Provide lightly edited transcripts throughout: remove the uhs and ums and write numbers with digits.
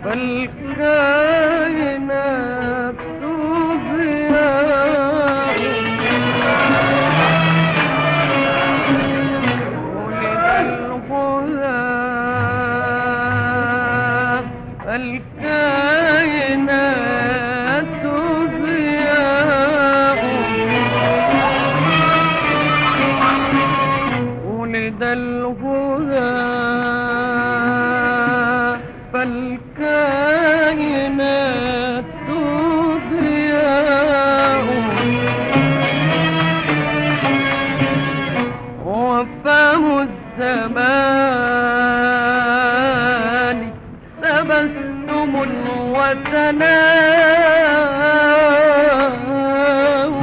فالكائنات ضياء ولد الغلام الكائنات ضياء ولد الغلام فالكائنات ضياء وفاه الزمان تبسم وثناء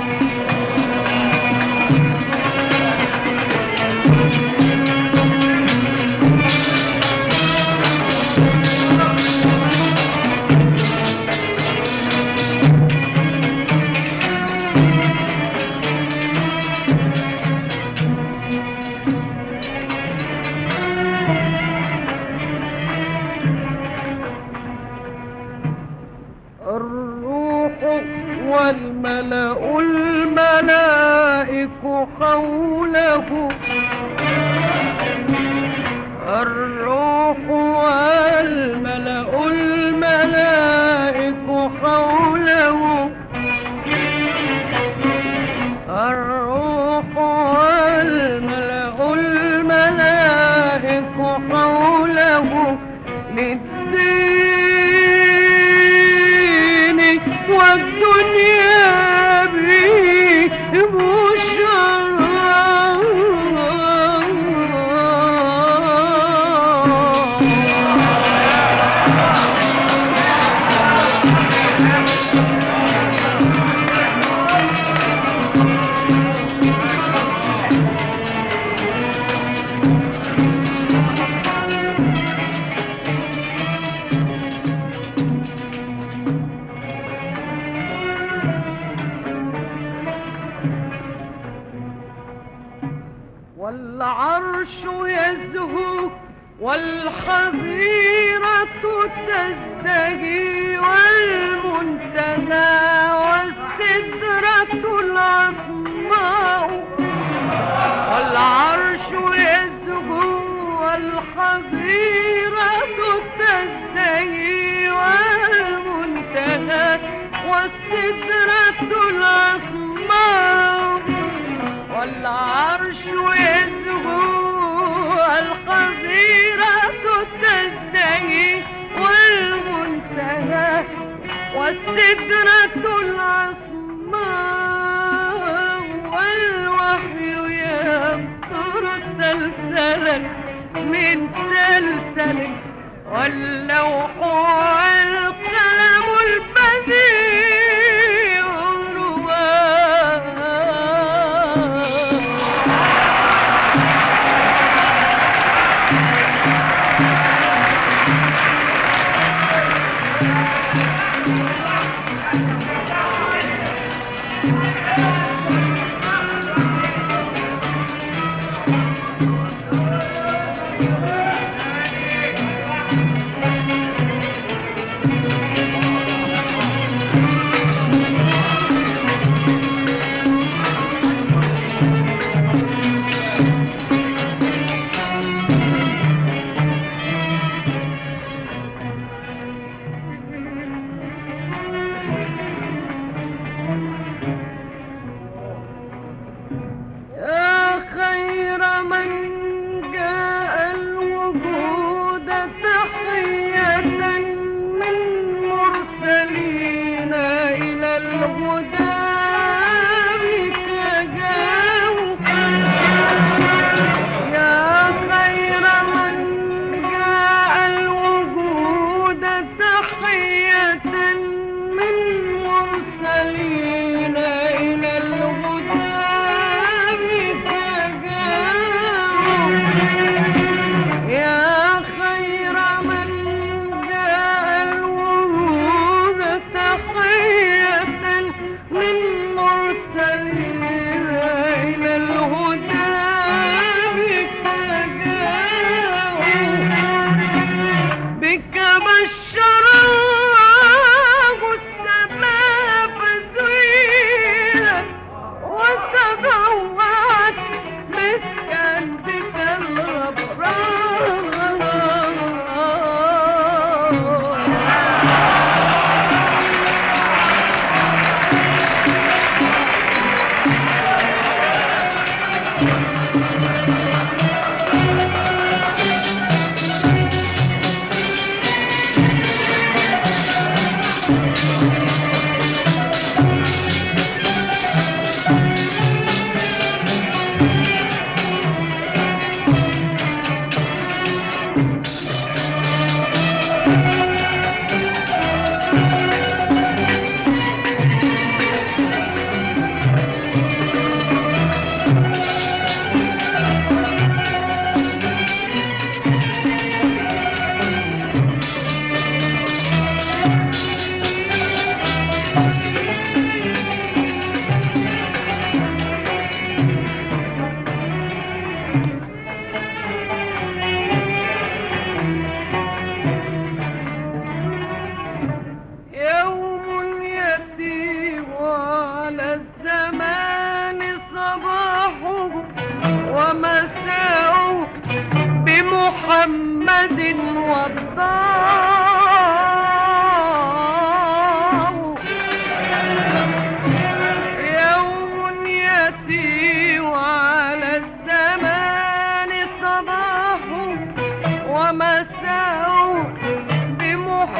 الروح والملأ الملائك حوله الروح والملأ الملائك حوله الروح والملأ الملائك حوله للدين والدنيا به بشرى والعرش يزهو والحظيرة تزدهي والمنتهى والسدرة العظماء والعرش يزهو والحظيرة تزدهي والمنتهى والسدرة العظماء والعرش يزهو والحظيرة تزدهي والمنتهى والسدرة العظماء والوحي يمطر سلسلا من سلسل واللوح والقلم البديع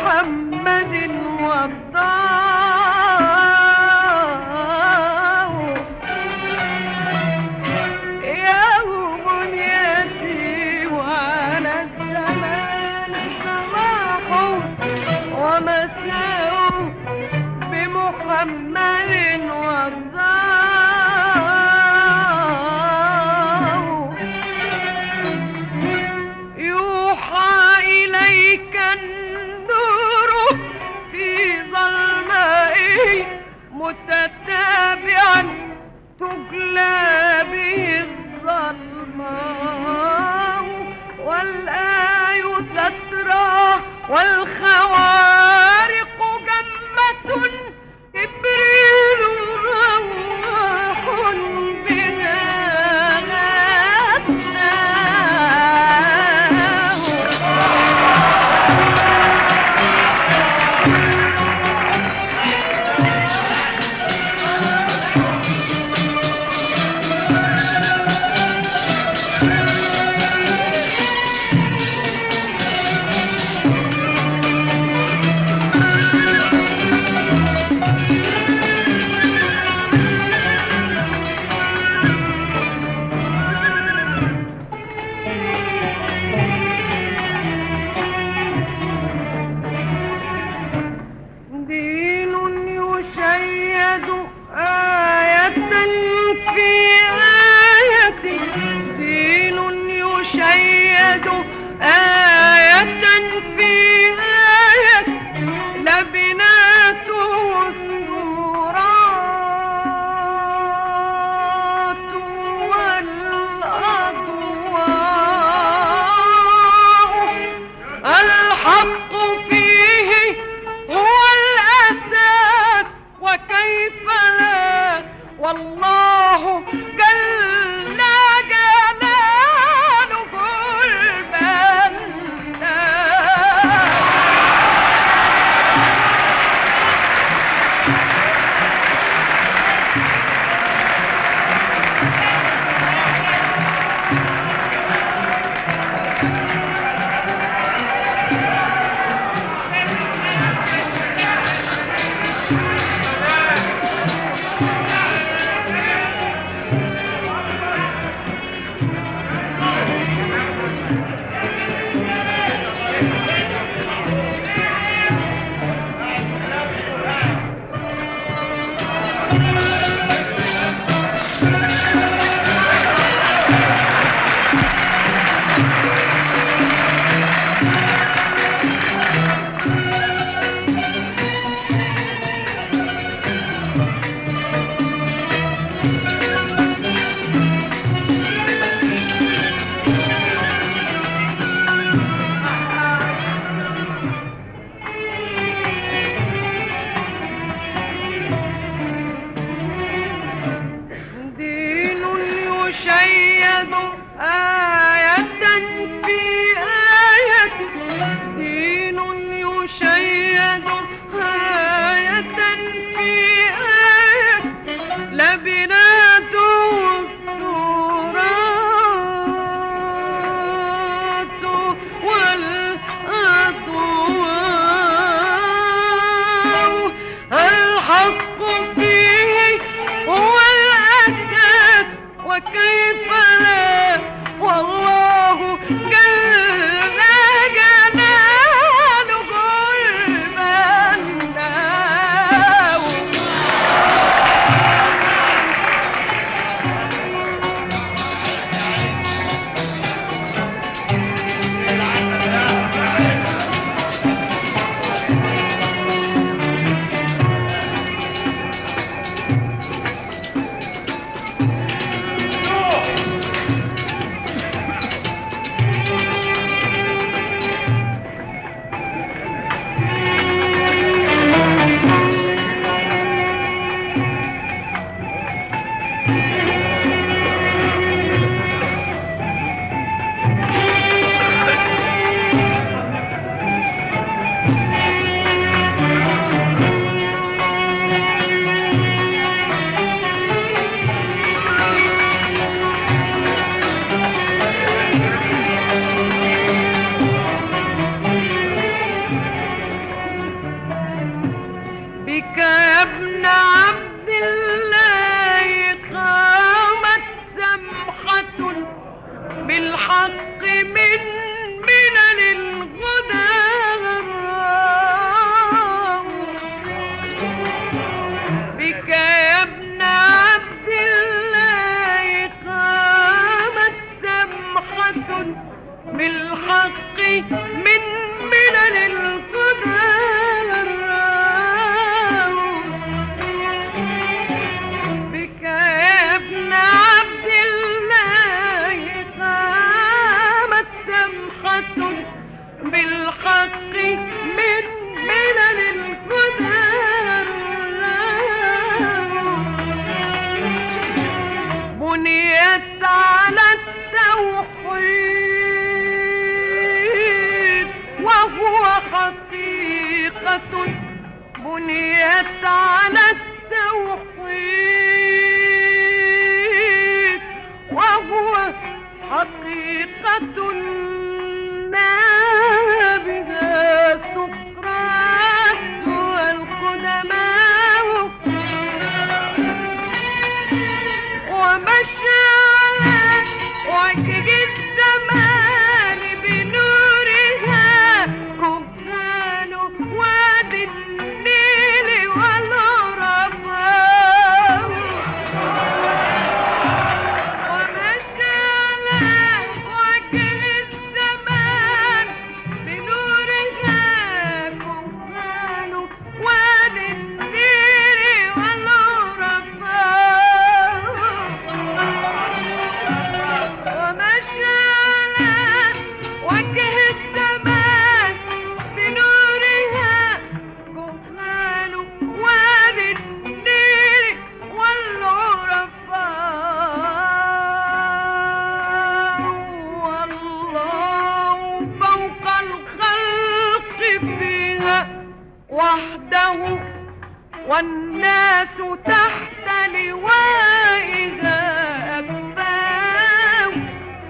بمحمد وضاه يوم يأتي وعلى الزمان صباحه ومساءه بمحمد وضاه يوحى إليك النور في ظلمائه متتابعا تجلى به الظلماء والآي تترى والخوارق جمة إبريل روح بها بك يا ابن عبد الله قامت سمحة بالحق من منن الهدى غراء. بك يا ابن عبد الله قامت سمحة بالحق من منن الهدى غراء. بك يا ابن عبد الله قامت سمحة بالحق من منن الهدى غراء. بنيت على التوحيد وهو حقيقة. بنيت على التوحيد وهو حقيقة نابها سقراط والقدماء. ومشى على وجه الزمان بنورها كفان وادي النيل والعرفاء. ومشى على وجه الزمان بنورها كفان وادي النيل والعرفاء. ومشى على وجه الزمان بنورها كفان وادي النيل والعرفاء. والله فوق الخلق فيها وحده والناس تحت لوائها أكفاه.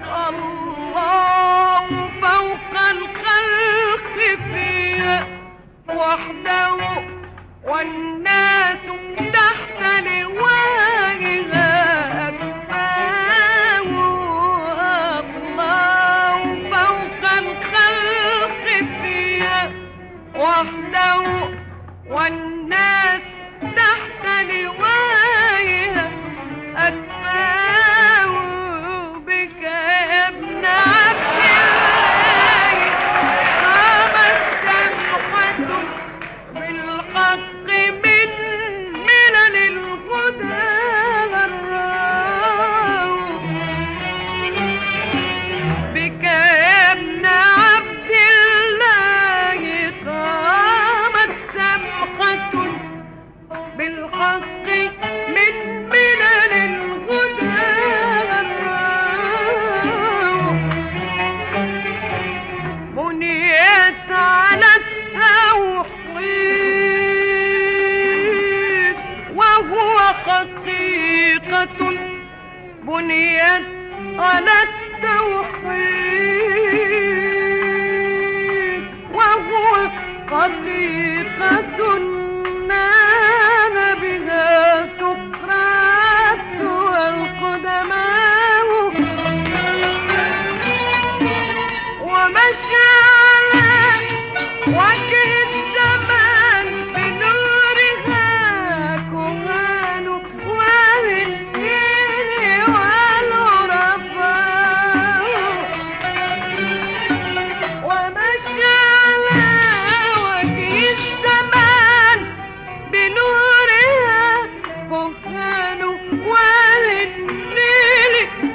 الله فوق الخلق فيها وحده والناس تحت لوائها أكفاه. الله فوق الخلق فيها وحده والناس تحت لوائها أكفاه. بك يا ابن عبد الله قامت سمحة بالحق من منن الهدى غراء. بك يا ابن عبد الله قامت سمحة بالحق من منن الهدى غراء. بنيت على التوحيد وهو حقيقة. بنيت على التوحيد وهو حقيقة نال بها سقراط والقدماء. ومشى على وجه الزمان بنورها كهان وادي النيل والعرفاء. ومشى على وجه الزمان بنورها كهان وادي النيل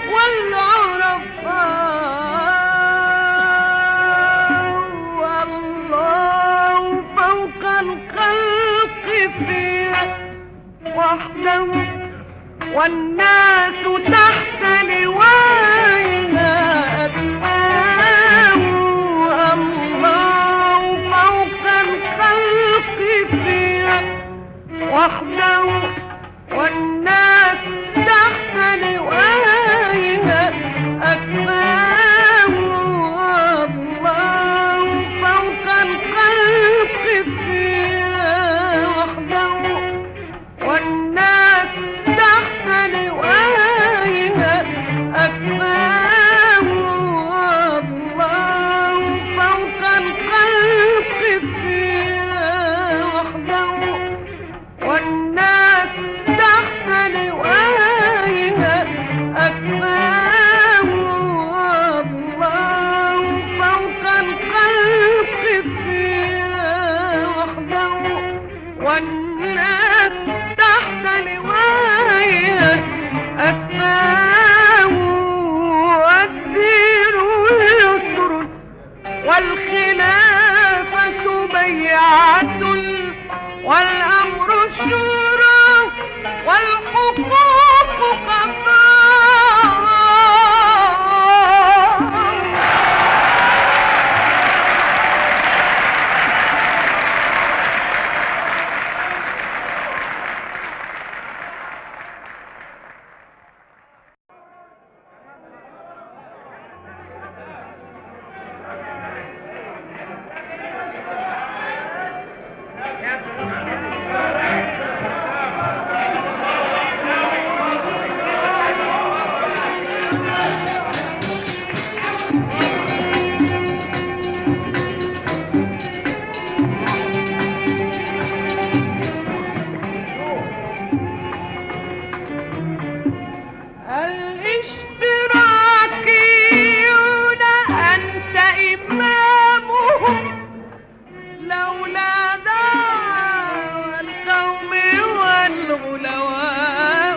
والعرفاء. والله فوق الخلق فيها وحده والناس تحت لوائها أكفاه. الله فوق الخلق فيها وحده والناس تحت لوائها أكفاه. الله فوق الخلق فيها وحده والناس تحت لوايا أسماء والدين يسر والخلافة بيعة والأمر شورى والحقوق قضاء. الاشتراكيون أنت إمامهم لولا دعوى القوم والغلواء.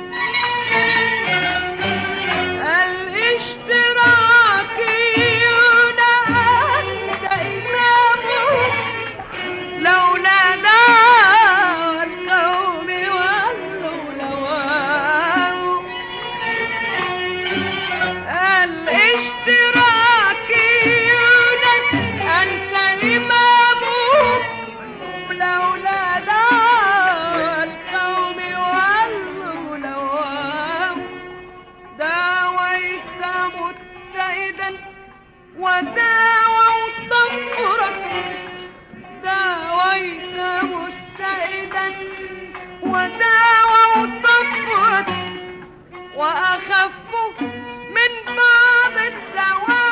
الاشتراكيون أنت إمامهم لولا دعوى القوم والغلواء. الاشتراكيون أنت إمامهم لولا دعوى القوم والغلواء. داويت متئدا وداووا صفرك، داويت متئدا وداووا صفرك، وأخف من بعض الدواء.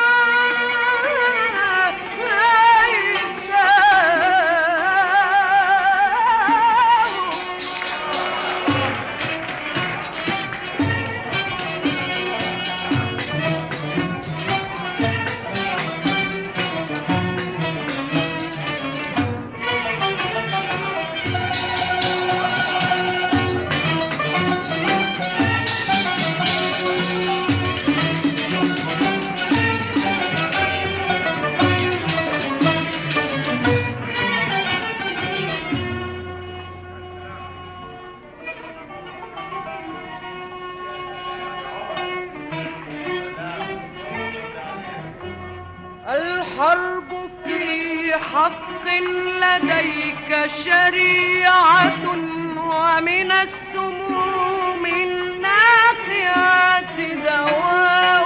الحرب في حق لديك شريعة ومن السموم النافعة دواء.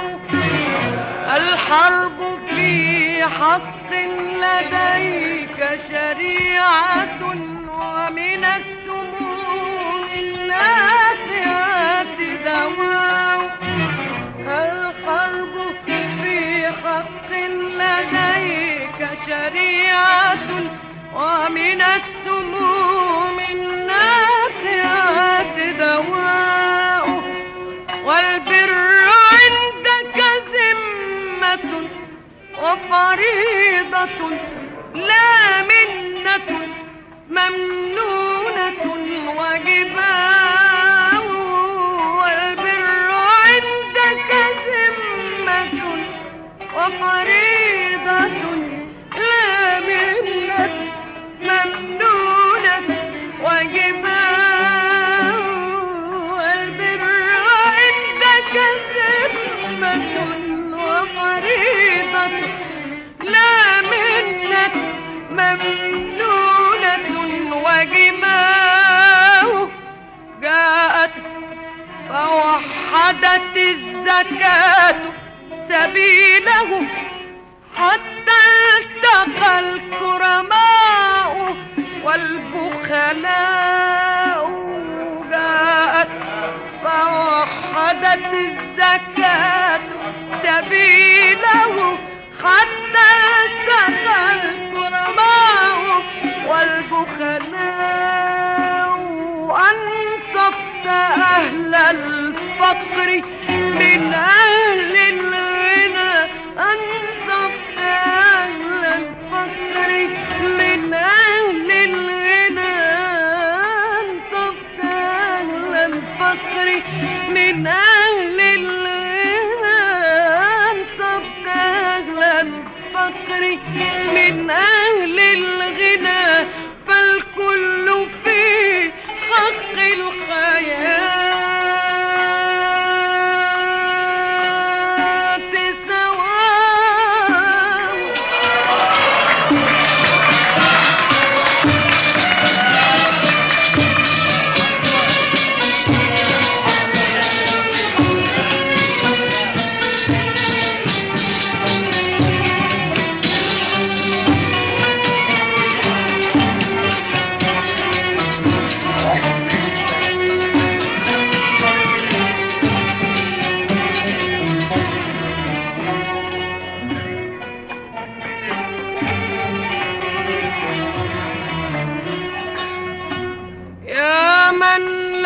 الحرب في حق لديك شريعة ومن السموم النافعة دواء. الحرب في حق لديك شريعة ومن السموم النافعة دواء. والبر عندك ذمة وفريضة لا منة ممنونة وجباء. والبر عندك ذمة وفريضة لا منة ممنونة وجباء. والبر عندك ذمة وفريضة لا منة ممنونة وجباء. جاءت فوحدت الزكاة سبيله حتى التقى الكرماء والبخلاء. جاءت فوحدت الزكاة سبيله حتى التقى الكرماء والبخلاء. أنصفت أهل الفقر من أهل الغنى، أنصفت أهل الفقر من أهل الغنى.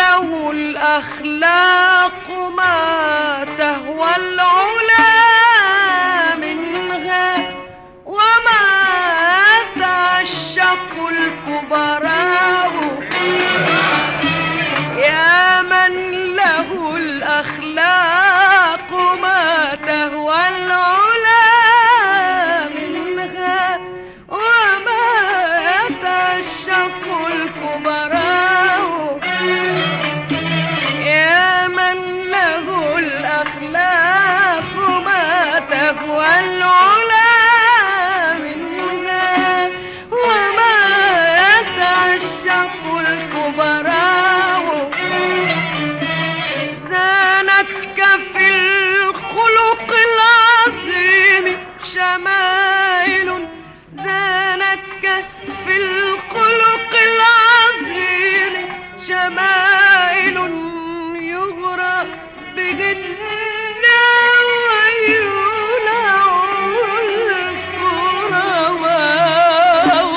له الأخلاق ما تهوى العلا منها وما تعشق الكبراء يا من له الأخلاق ما تهوى العلا منها وما تعشق الكبراء يا من له الأخلاق ما تهوى العلا منها وما تعشق الكبراء زانتك في الخلق العظيم شمائل زانتك في الخلق العظيم شمائل يغرى بهن ويولع الكروات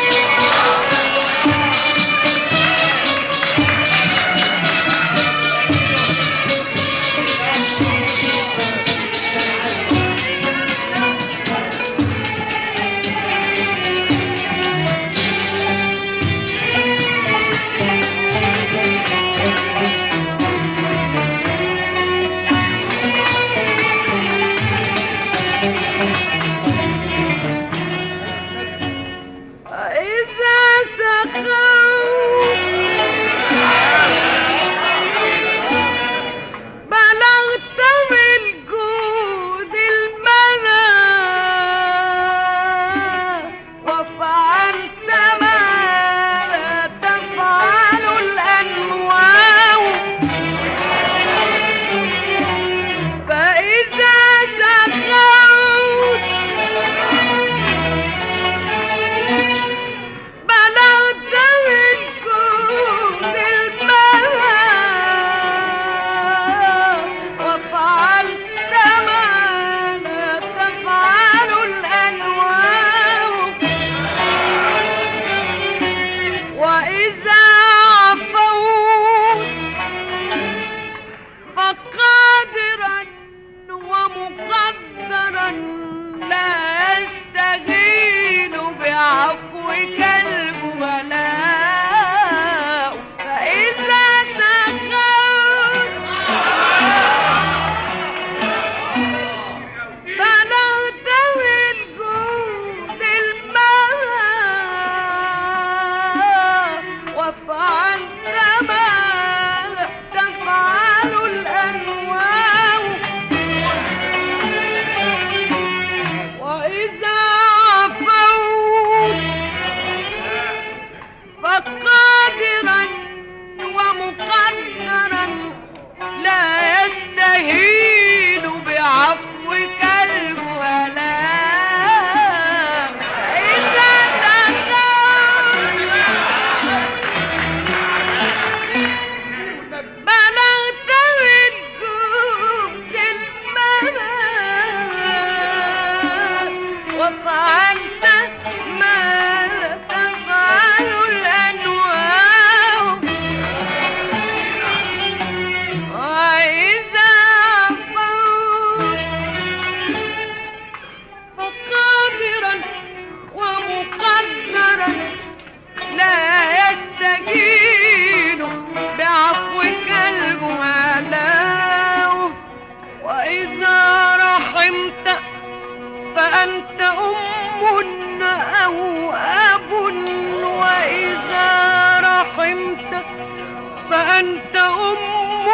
فأنت أم أو أب وإذا رحمت فأنت أم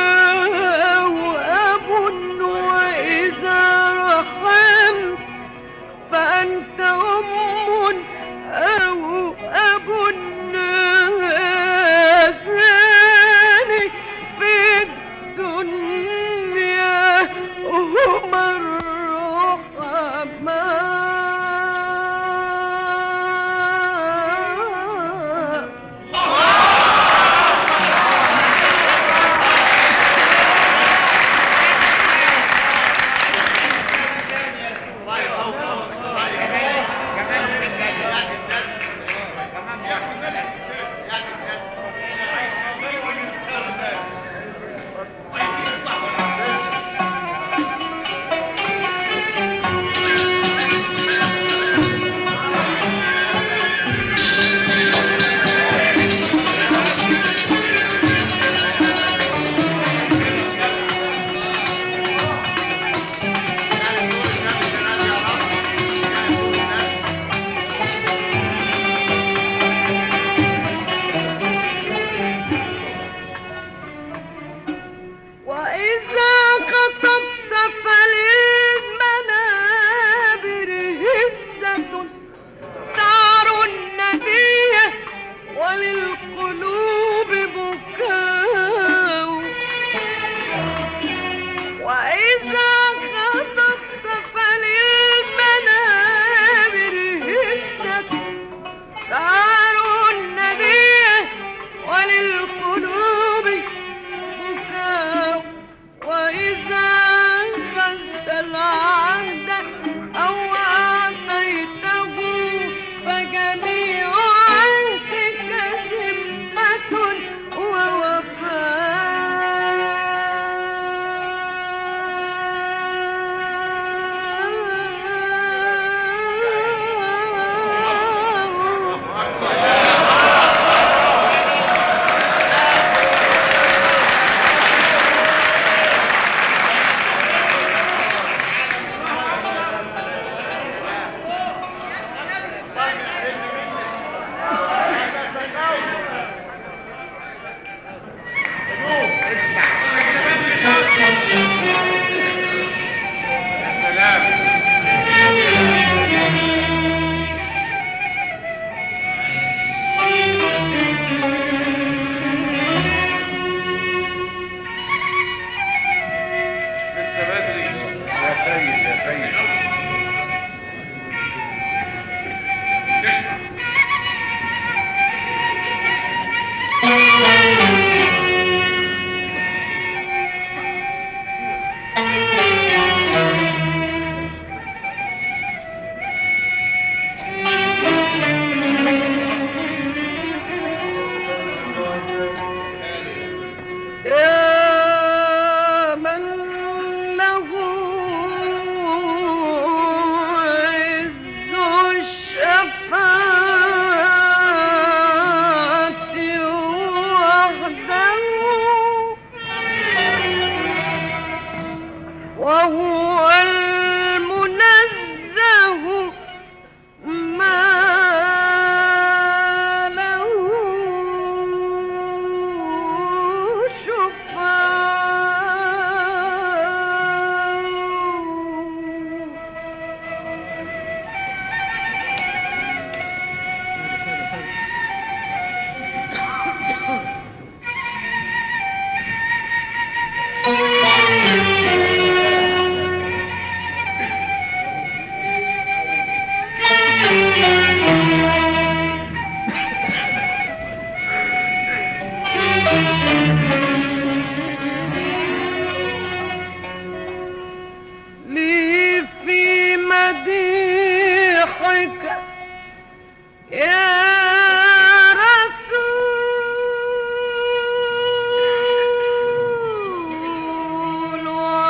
أو أب وإذا رحمت فأنت أم أو أب ثاني في الدنيا هما الرحماء وللقلوب بكاء وإذا خطبت فللمنابر هزت شعر النبي وللقلوب بكاء وإذا خذت العهد أو أعطيته فجميع عهدك ذمة يا من له عز الشفاعة وحده وهو المنزه ما له لي في مديحك يا رسول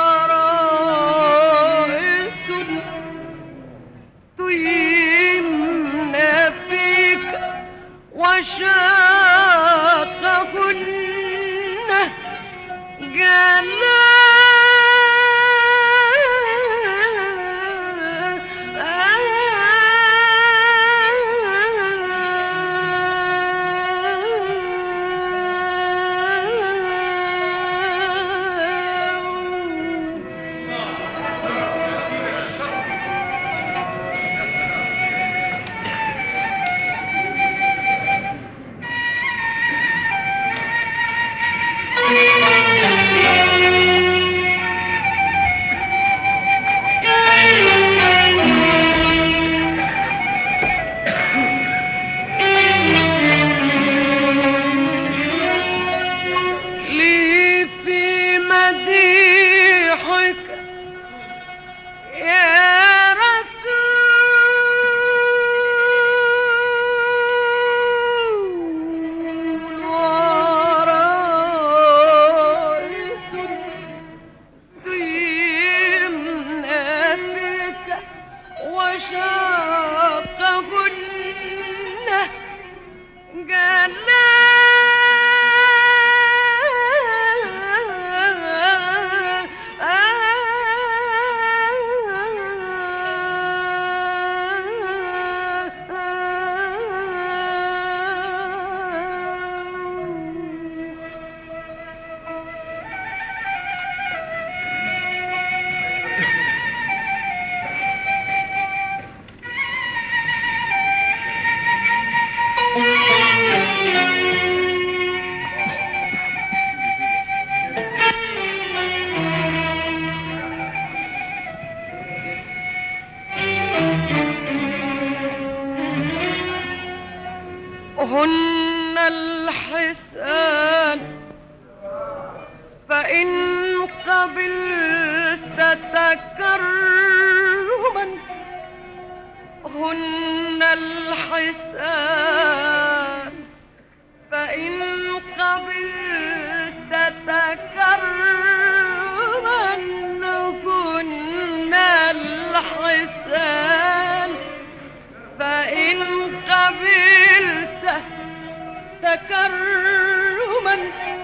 ورائس تيمنا فيك وشاقهن جلال لي في مديحك يا رسول ورائس تيمنا فيك وشاقهن جلال هن الحسان فإن قبلت تكرما هن الحسان فإن قبلت تكرما هن الحسان فإن قبلت تكرما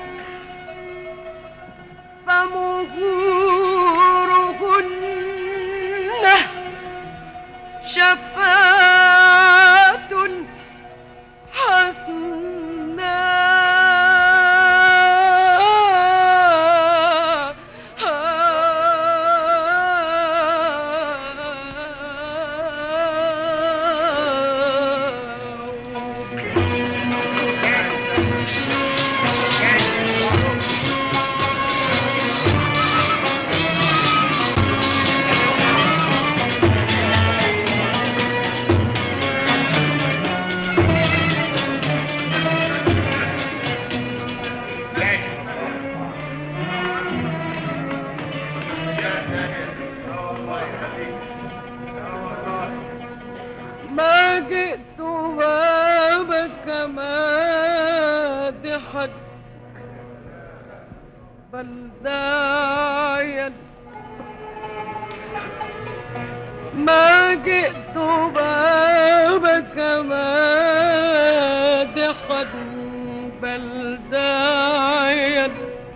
فمهورهن شفاة ما جئت بابك مادحا بل داعيا ما جئت بابك مادحا بل داعيا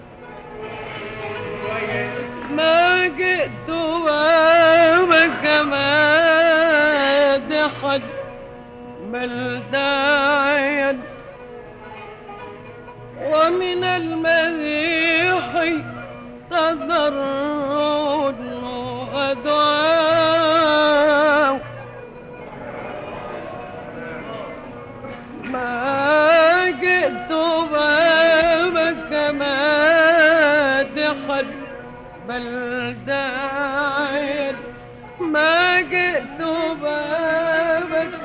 ما جئت بابك مادحا بل داعيا ومن المديح تضرع ودعاء ما جئت بابك مادحا بل داعيا ما جئت بابك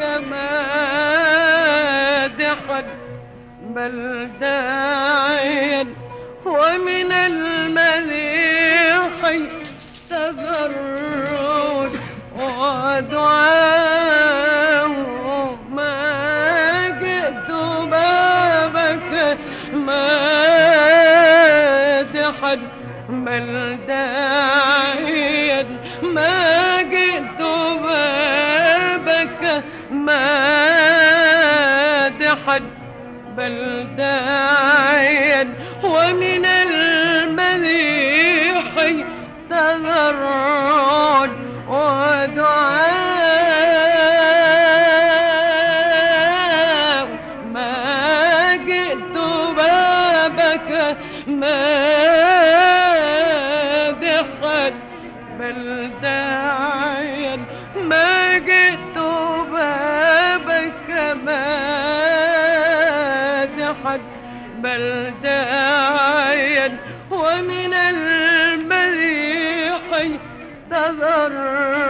مادحا بل داعيا ومن المديح تضرع ودعاء ما جئت بابك مادحا بل داعيا ما جئت بابك مادحا بل داعيا ومن المديح تضرع ودعاء ما جئت بابك مادحا بل داعيا ما جئت بابك مادحا بل داعيا ومن المديح تضرع